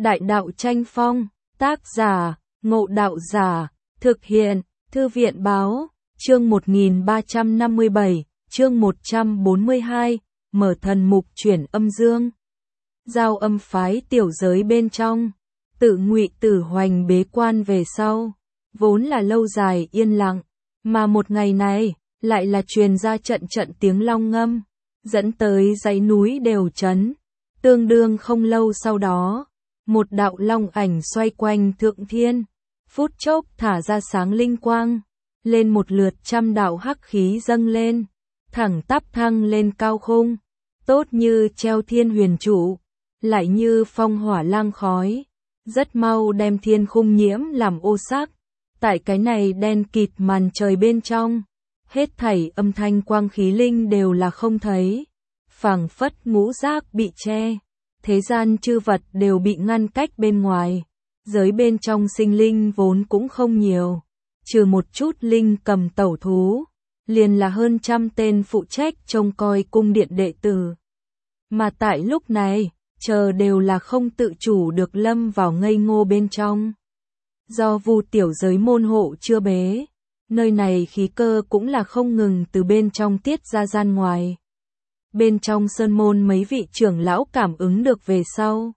Đại đạo tranh phong, tác giả, Ngộ Đạo Giả, thực hiện, Thư viện báo, chương 1357, chương 142, mở thần mục chuyển âm dương. Giao âm phái tiểu giới bên trong, tự Ngụy Tử Hoành bế quan về sau, vốn là lâu dài yên lặng, mà một ngày này, lại là truyền ra trận trận tiếng long ngâm, dẫn tới dãy núi đều chấn. Tương đương không lâu sau đó, một đạo long ảnh xoay quanh thượng thiên, phút chốc thả ra sáng linh quang, lên một lượt trăm đạo hắc khí dâng lên, thẳng tắp thăng lên cao khung, tốt như treo thiên huyền trụ, lại như phong hỏa lang khói, rất mau đem thiên khung nhiễm làm ô sắc. Tại cái này đen kịt màn trời bên trong, hết thảy âm thanh quang khí linh đều là không thấy, phảng phất ngũ giác bị che, thế gian chư vật đều bị ngăn cách bên ngoài, giới bên trong sinh linh vốn cũng không nhiều, trừ một chút linh cầm tẩu thú, liền là hơn 100 tên phụ trách trông coi cung điện đệ tử. Mà tại lúc này, chờ đều là không tự chủ được lâm vào ngây ngô bên trong. Do Vu tiểu giới môn hộ chưa bế, nơi này khí cơ cũng là không ngừng từ bên trong tiết ra gian ngoài. Bên trong sơn môn mấy vị trưởng lão cảm ứng được về sau,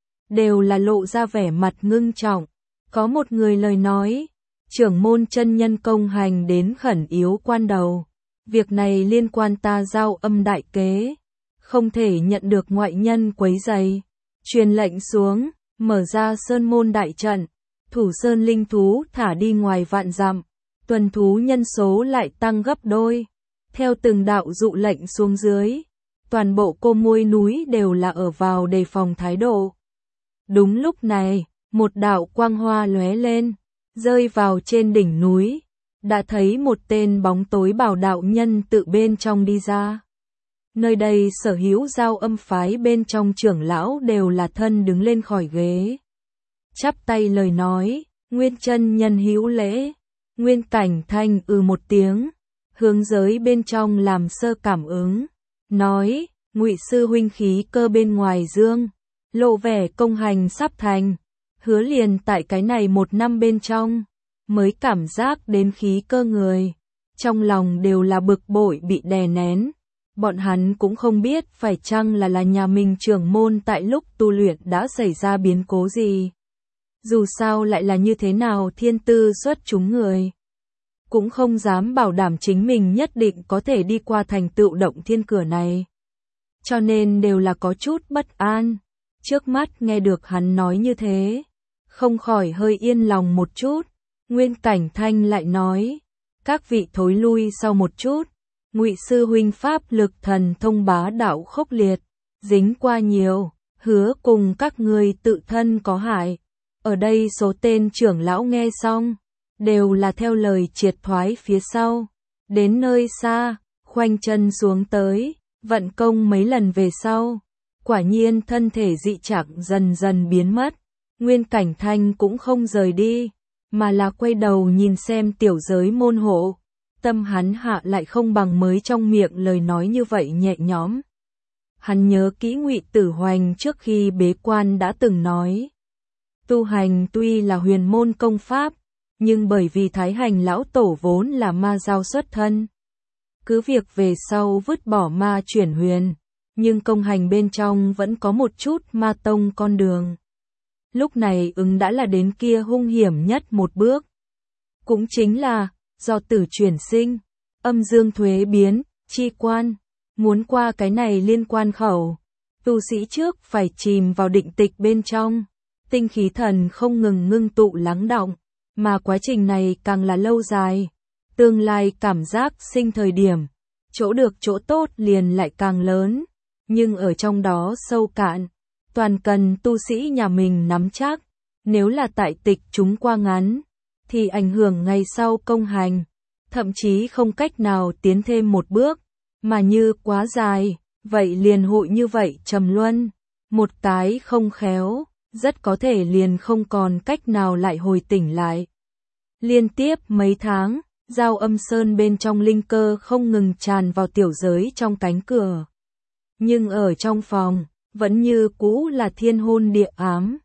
đều là lộ ra vẻ mặt ngưng trọng. Có một người lời nói, trưởng môn chân nhân công hành đến khẩn yếu quan đầu, việc này liên quan ta giao âm đại kế, không thể nhận được ngoại nhân quấy rầy. Truyền lệnh xuống, mở ra sơn môn đại trận, thủ sơn linh thú thả đi ngoài vạn dặm, tuần thú nhân số lại tăng gấp đôi. Theo từng đạo dụ lệnh xuống dưới, toàn bộ Cô Môi núi đều là ở vào đề phòng thái độ. Đúng lúc này, một đạo quang hoa lóe lên, rơi vào trên đỉnh núi, đã thấy một tên bóng tối bào đạo nhân tự bên trong đi ra. Nơi đây sở hữu giao âm phái bên trong trưởng lão đều là thân đứng lên khỏi ghế, chắp tay lời nói, Nguyên chân nhân hữu lễ. Nguyên Cảnh Thanh một tiếng, hướng giới bên trong làm sơ cảm ứng, nói, Ngụy sư huynh khí cơ bên ngoài dương, lộ vẻ công hành sắp thành, hứa liền tại cái này một năm bên trong, mới cảm giác đến khí cơ người, trong lòng đều là bực bội bị đè nén. Bọn hắn cũng không biết phải chăng là nhà mình trưởng môn tại lúc tu luyện đã xảy ra biến cố gì. Dù sao lại là như thế nào thiên tư xuất chúng người, cũng không dám bảo đảm chính mình nhất định có thể đi qua thành tựu động thiên cửa này. Cho nên đều là có chút bất an. Trước mắt nghe được hắn nói như thế, không khỏi hơi yên lòng một chút. Nguyên Cảnh Thanh lại nói, các vị thối lui sau một chút. Ngụy sư huynh pháp lực thần thông bá đạo khốc liệt, dính qua nhiều, hứa cùng các ngươi tự thân có hại. Ở đây số tên trưởng lão nghe xong, đều là theo lời triệt thoái phía sau, đến nơi xa, khoanh chân xuống tới, vận công mấy lần về sau, quả nhiên thân thể dị trạng dần dần biến mất. Nguyên Cảnh Thanh cũng không rời đi, mà là quay đầu nhìn xem tiểu giới môn hộ. Tâm hắn hạ lại không bằng mới trong miệng lời nói như vậy nhẹ nhõm. Hắn nhớ kỹ Ngụy Tử Hoành trước khi bế quan đã từng nói, tu hành tuy là huyền môn công pháp, nhưng bởi vì Thái Hành lão tổ vốn là ma giao xuất thân, cứ việc về sau vứt bỏ ma chuyển huyền, nhưng công hành bên trong vẫn có một chút ma tông con đường. Lúc này đã là đến kia hung hiểm nhất một bước, cũng chính là do tử chuyển sinh, âm dương thuế biến, chi quan, muốn qua cái này liên quan khẩu, tu sĩ trước phải chìm vào định tịch bên trong, tinh khí thần không ngừng ngưng tụ lắng đọng, mà quá trình này càng là lâu dài, tương lai cảm giác sinh thời điểm, chỗ được chỗ tốt liền lại càng lớn, nhưng ở trong đó sâu cạn, toàn cần tu sĩ nhà mình nắm chắc, nếu là tại tịch chúng qua ngắn, thì ảnh hưởng ngày sau công hành, thậm chí không cách nào tiến thêm một bước, mà như quá dài, vậy liền hội như vậy trầm luân, một cái không khéo, rất có thể liền không còn cách nào lại hồi tỉnh lại. Liên tiếp mấy tháng, giao âm sơn bên trong linh cơ không ngừng tràn vào tiểu giới trong cánh cửa. Nhưng ở trong phòng, vẫn như cũ là thiên hôn địa ám,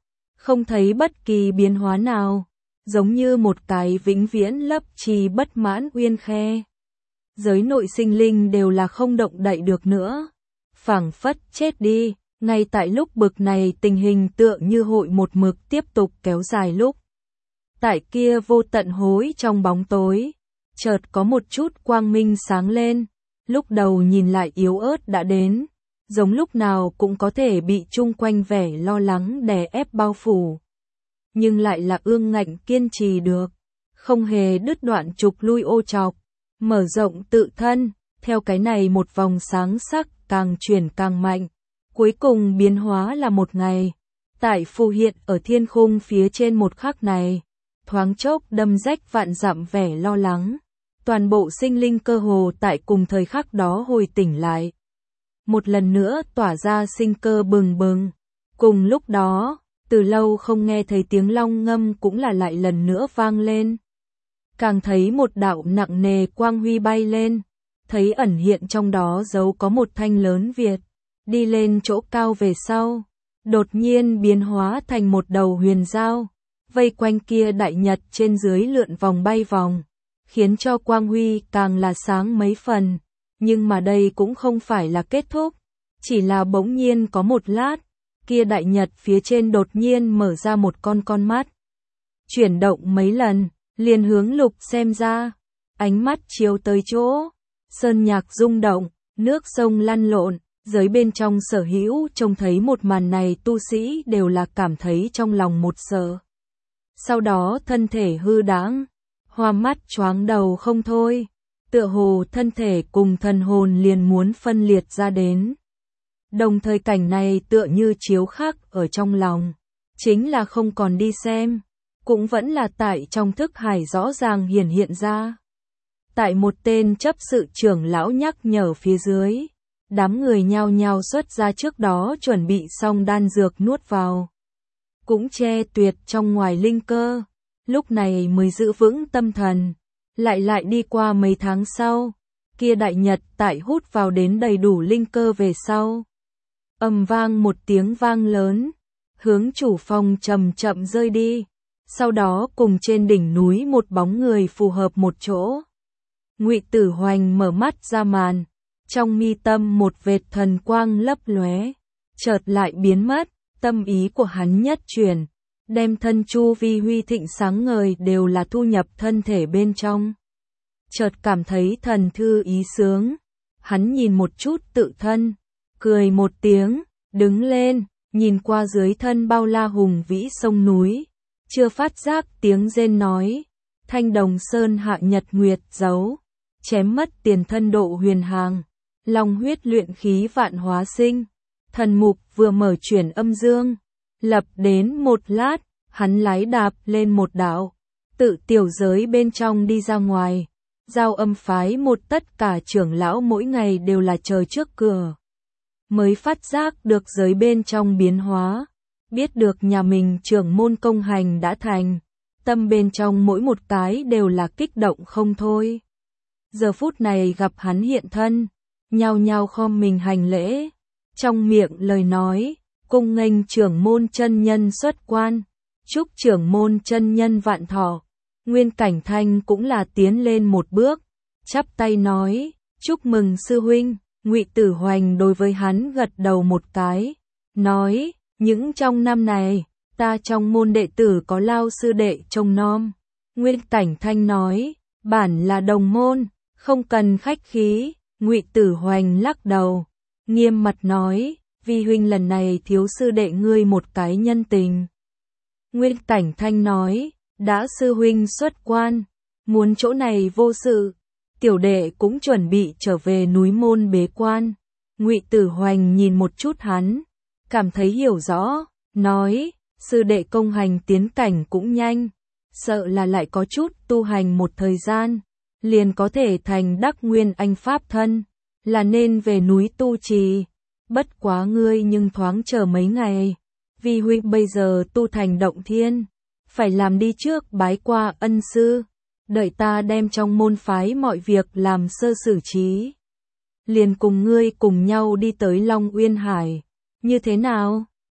không thấy bất kỳ biến hóa nào, giống như một cái vĩnh viễn lấp trì bất mãn uyên khe. Giới nội sinh linh đều là không động đậy được nữa, phảng phất chết đi, ngay tại lúc bực này tình hình tựa như hội một mực tiếp tục kéo dài lúc. Tại kia vô tận hối trong bóng tối, chợt có một chút quang minh sáng lên, lúc đầu nhìn lại yếu ớt đã đến, giống lúc nào cũng có thể bị chung quanh vẻ lo lắng đè ép bao phủ. Nhưng lại là ương ngạnh kiên trì được, không hề đứt đoạn trục lui ô trọc, mở rộng tự thân, theo cái này một vòng sáng sắc càng chuyển càng mạnh, cuối cùng biến hóa là một ngày, tại phù hiện ở thiên khung phía trên một khắc này, thoáng chốc đâm rách vạn dặm vẻ lo lắng, toàn bộ sinh linh cơ hồ tại cùng thời khắc đó hồi tỉnh lại. Một lần nữa tỏa ra sinh cơ bừng bừng, cùng lúc đó, từ lâu không nghe thấy tiếng long ngâm cũng là lại lần nữa vang lên. Càng thấy một đạo nặng nề quang huy bay lên, thấy ẩn hiện trong đó giấu có một thanh lớn Việt, đi lên chỗ cao về sau, đột nhiên biến hóa thành một đầu huyền dao, vây quanh kia đại nhật trên dưới lượn vòng bay vòng, khiến cho quang huy càng là sáng mấy phần, nhưng mà đây cũng không phải là kết thúc, chỉ là bỗng nhiên có một lát, kia đại nhật phía trên đột nhiên mở ra một con mắt, chuyển động mấy lần, liền hướng Lục xem ra, ánh mắt chiếu tới chỗ, sơn nhạc rung động, nước sông lăn lộn, giới bên trong sở hữu trông thấy một màn này tu sĩ đều là cảm thấy trong lòng một sợ. Sau đó thân thể hư đãng, hoa mắt choáng đầu không thôi, tựa hồ thân thể cùng thần hồn liền muốn phân liệt ra đến. Đồng thời cảnh này tựa như chiếu khắc ở trong lòng, chính là không còn đi xem, cũng vẫn là tại trong thức hải rõ ràng hiển hiện ra. Tại một tên chấp sự trưởng lão nhắc nhở phía dưới, đám người nhao nhao xuất ra trước đó chuẩn bị xong đan dược nuốt vào. Cũng che tuyệt trong ngoài linh cơ, lúc này mới giữ vững tâm thần. Lại đi qua mấy tháng sau, kia đại nhật tại hút vào đến đầy đủ linh cơ về sau. Ầm vang một tiếng vang lớn, hướng chủ phòng chậm chậm rơi đi, sau đó cùng trên đỉnh núi một bóng người phù hợp một chỗ. Ngụy Tử Hoành mở mắt ra màn, trong mi tâm một vệt thần quang lấp lóe, chợt lại biến mất, tâm ý của hắn nhất chuyển, đem thân chu vi huy thịnh sáng ngời đều là thu nhập thân thể bên trong. Chợt cảm thấy thần thư ý sướng, hắn nhìn một chút tự thân, cười một tiếng, đứng lên, nhìn qua dưới thân bao la hùng vĩ sông núi, chưa phát giác tiếng rên nói, Thanh Đồng Sơn hạ nhật nguyệt dấu, chém mất tiền thân độ huyền hàng, long huyết luyện khí vạn hóa sinh, thần mục vừa mở chuyển âm dương, lập đến một lát, hắn lái đạp lên một đạo, tự tiểu giới bên trong đi ra ngoài, giao âm phái một tất cả trưởng lão mỗi ngày đều là chờ trước cửa. Mới phát giác được giới bên trong biến hóa, biết được nhà mình trưởng môn công hành đã thành, tâm bên trong mỗi một cái đều là kích động không thôi. Giờ phút này gặp hắn hiện thân, nhao nhao khom mình hành lễ, trong miệng lời nói, cung nghênh trưởng môn chân nhân xuất quan, chúc trưởng môn chân nhân vạn thọ. Nguyên Cảnh Thanh cũng là tiến lên một bước, chắp tay nói, chúc mừng sư huynh. Ngụy Tử Hoành đối với hắn gật đầu một cái, nói, những trong năm này, ta trong môn đệ tử có Lao sư đệ trông nom. Nguyên Cảnh Thanh nói, bản là đồng môn, không cần khách khí. Ngụy Tử Hoành lắc đầu, nghiêm mặt nói, vi huynh lần này thiếu sư đệ ngươi một cái nhân tình. Nguyên Cảnh Thanh nói, đã sư huynh xuất quan, muốn chỗ này vô sự, tiểu đệ cũng chuẩn bị trở về núi môn bế quan. Ngụy Tử Hoành nhìn một chút hắn, cảm thấy hiểu rõ, nói, sư đệ công hành tiến cảnh cũng nhanh, sợ là lại có chút tu hành một thời gian, liền có thể thành đắc nguyên anh pháp thân, là nên về núi tu trì. Bất quá ngươi nhưng thoáng chờ mấy ngày, vì huynh bây giờ tu thành động thiên, phải làm đi trước bái qua ân sư, đợi ta đem trong môn phái mọi việc làm sơ xử trí, liền cùng ngươi cùng nhau đi tới Long Uyên Hải, như thế nào?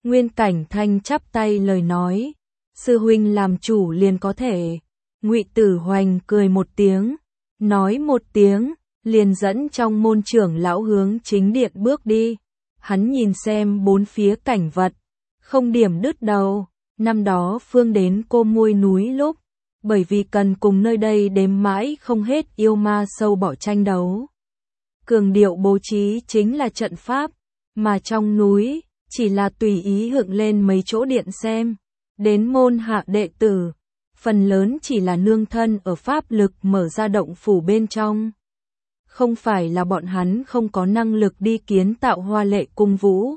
Nguyên Cảnh Thanh chắp tay lời nói, sư huynh làm chủ liền có thể. Ngụy Tử Hoành cười một tiếng, nói một tiếng, liền dẫn trong môn trưởng lão hướng chính điện bước đi. Hắn nhìn xem bốn phía cảnh vật, không điểm đứt đầu. Năm đó Phương đến Cô Môi núi lúc, bởi vì cần cùng nơi đây đếm mãi không hết yêu ma sâu bọ tranh đấu. Cường điệu bố trí chính là trận pháp, mà trong núi, chỉ là tùy ý hdựng lên mấy chỗ điện xem. Đến môn hạ đệ tử, phần lớn chỉ là nương thân ở pháp lực mở ra động phủ bên trong. Không phải là bọn hắn không có năng lực đi kiến tạo hoa lệ cung vũ,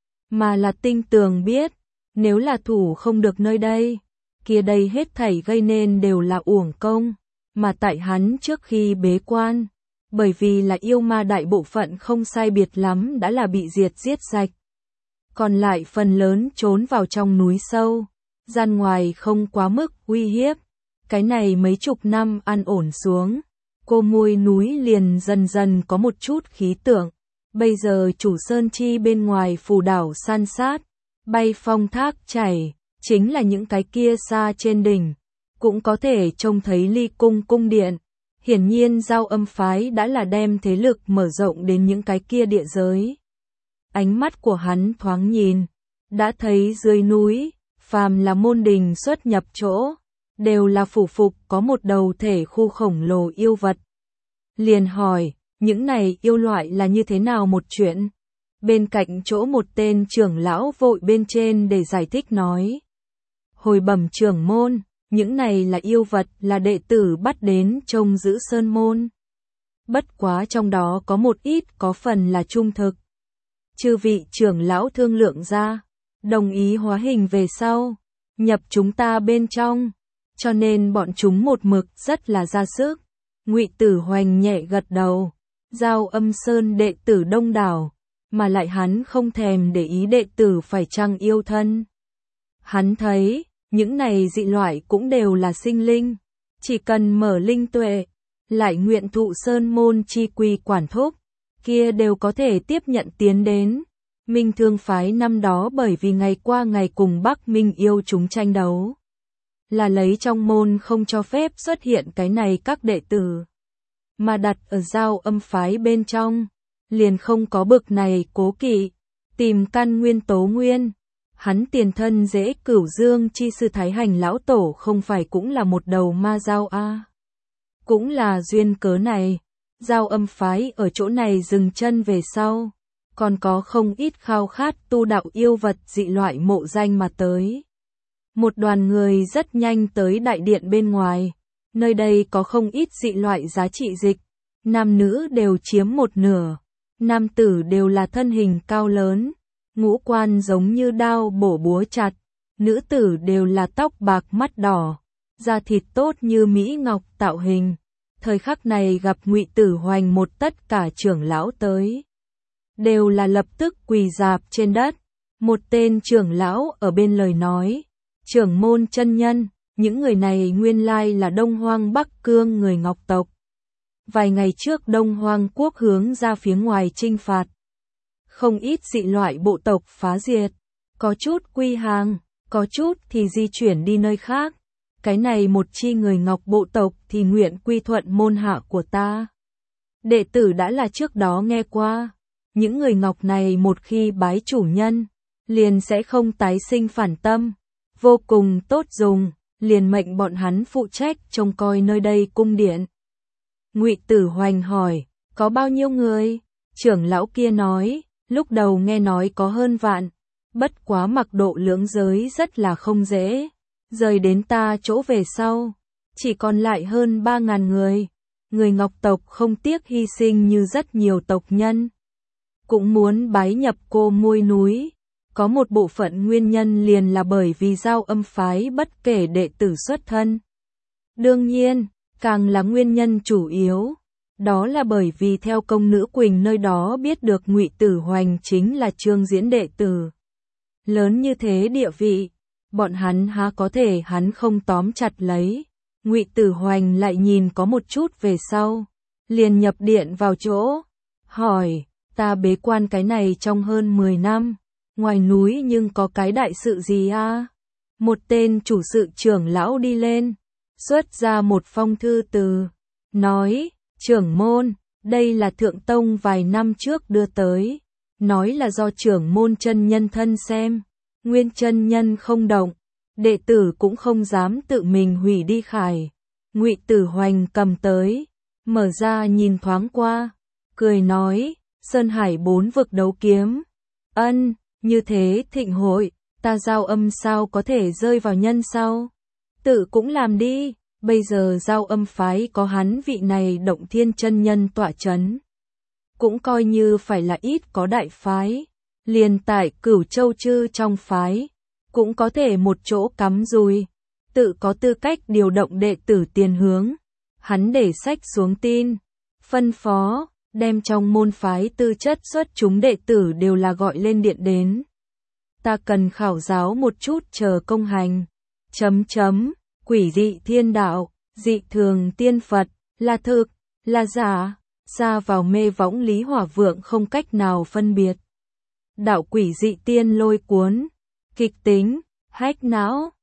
mà là tinh tường biết, nếu là thủ không được nơi đây, kia đây hết thảy gây nên đều là uổng công, mà tại hắn trước khi bế quan, bởi vì là yêu ma đại bộ phận không sai biệt lắm đã là bị diệt giết sạch. Còn lại phần lớn trốn vào trong núi sâu, gian ngoài không quá mức uy hiếp. Cái này mấy chục năm an ổn xuống, Cô Môi núi liền dần dần có một chút khí tượng. Bây giờ chủ sơn chi bên ngoài phù đảo san sát, bay phong thác chảy, chính là những cái kia xa trên đỉnh, cũng có thể trông thấy Ly Cung cung điện. Hiển nhiên Giao Âm phái đã là đem thế lực mở rộng đến những cái kia địa giới. Ánh mắt của hắn thoáng nhìn, đã thấy dưới núi, phàm là môn đình xuất nhập chỗ, đều là phủ phục có một đầu thể khu khổng lồ yêu vật. Liền hỏi, những này yêu loại là như thế nào một chuyện? Bên cạnh chỗ một tên trưởng lão vội bên trên để giải thích nói. Hồi bẩm trưởng môn, những này là yêu vật là đệ tử bắt đến trông giữ sơn môn. Bất quá trong đó có một ít có phần là trung thực. Chư vị trưởng lão thương lượng ra, đồng ý hóa hình về sau, nhập chúng ta bên trong, cho nên bọn chúng một mực rất là ra sức. Ngụy Tử Hoành nhẹ gật đầu, Giao Âm Sơn đệ tử đông đảo, mà lại hắn không thèm để ý đệ tử phải chăng yêu thân. Hắn thấy, những này dị loại cũng đều là sinh linh, chỉ cần mở linh tuệ, lại nguyện thụ sơn môn chi quy quản thúc, kia đều có thể tiếp nhận tiến đến. Minh Thương phái năm đó bởi vì ngày qua ngày cùng Bắc Minh yêu chúng tranh đấu, là lấy trong môn không cho phép xuất hiện cái này các đệ tử, mà đặt ở Giao Âm phái bên trong, liền không có bực này cố kỵ, tìm căn nguyên tố nguyên. Hắn tiền thân dễ Cửu Dương chi sư Thái Hành lão tổ không phải cũng là một đầu ma giao a? Cũng là duyên cớ này, Giao Âm phái ở chỗ này dừng chân về sau, còn có không ít khao khát tu đạo yêu vật dị loại mộ danh mà tới. Một đoàn người rất nhanh tới đại điện bên ngoài, nơi đây có không ít dị loại giá trị dịch, nam nữ đều chiếm một nửa, nam tử đều là thân hình cao lớn, ngũ quan giống như đao bổ búa chặt, nữ tử đều là tóc bạc mắt đỏ, da thịt tốt như mỹ ngọc tạo hình. Thời khắc này gặp Ngụy Tử Hoành một tất cả trưởng lão tới, đều là lập tức quỳ rạp trên đất. Một tên trưởng lão ở bên lời nói, trưởng môn chân nhân, những người này nguyên lai là Đông Hoang Bắc Cương người Ngọc tộc. Vài ngày trước Đông Hoang quốc hướng ra phía ngoài chinh phạt, không ít dị loại bộ tộc phá diệt, có chút quy hàng, có chút thì di chuyển đi nơi khác. Cái này một chi người Ngọc bộ tộc thì nguyện quy thuận môn hạ của ta. Đệ tử đã là trước đó nghe qua, những người Ngọc này một khi bái chủ nhân, liền sẽ không tái sinh phản tâm, vô cùng tốt dùng, liền mệnh bọn hắn phụ trách trông coi nơi đây cung điện. Ngụy Tử Hoành hỏi, có bao nhiêu người? Trưởng lão kia nói, lúc đầu nghe nói có hơn vạn, bất quá mặc độ lưỡng giới rất là không dễ. Rời đến ta chỗ về sau, chỉ còn lại hơn 3.000 người. Người Ngọc tộc không tiếc hy sinh như rất nhiều tộc nhân, cũng muốn bái nhập Cô Môi núi. Có một bộ phận nguyên nhân liền là bởi vì Giao Âm phái bất kể đệ tử xuất thân. Đương nhiên, càng là nguyên nhân chủ yếu, đó là bởi vì theo công nữ Quỳnh nơi đó biết được Ngụy Tử Hoành chính là Trương Diễn đệ tử. Lớn như thế địa vị, bọn hắn há có thể hắn không tóm chặt lấy. Ngụy Tử Hoành lại nhìn có một chút về sau, liền nhập điện vào chỗ, hỏi, ta bế quan cái này trong hơn 10 năm, ngoài núi nhưng có cái đại sự gì à? Một tên chủ sự trưởng lão đi lên, xuất ra một phong thư từ, nói, trưởng môn, đây là thượng tông vài năm trước đưa tới, nói là do trưởng môn chân nhân thân xem, nguyên chân nhân không động, đệ tử cũng không dám tự mình hủy đi khải. Ngụy Tử Hoành cầm tới, mở ra nhìn thoáng qua, cười nói, Sơn Hải 4 vực đấu kiếm. Ân, như thế thịnh hội, ta giao âm sao có thể rơi vào nhân sau? Tự cũng làm đi, bây giờ giao âm phái có hắn vị này Động Thiên chân nhân tọa chấn. Cũng coi như phải là ít có đại phái, liền tại Cửu Châu Chư trong phái, cũng có thể một chỗ cắm rùi, tự có tư cách điều động đệ tử tiền hướng. Hắn để sách xuống tin, phân phó, đem trong môn phái tư chất xuất chúng đệ tử đều là gọi lên điện đến. Ta cần khảo giáo một chút chờ công hành. Quỷ dị thiên đạo, dị thường tiên Phật, là thực, là giả, xa vào mê võng Lý Hỏa Vượng không cách nào phân biệt. Đạo quỷ dị tiên lôi cuốn, kịch tính, hách não,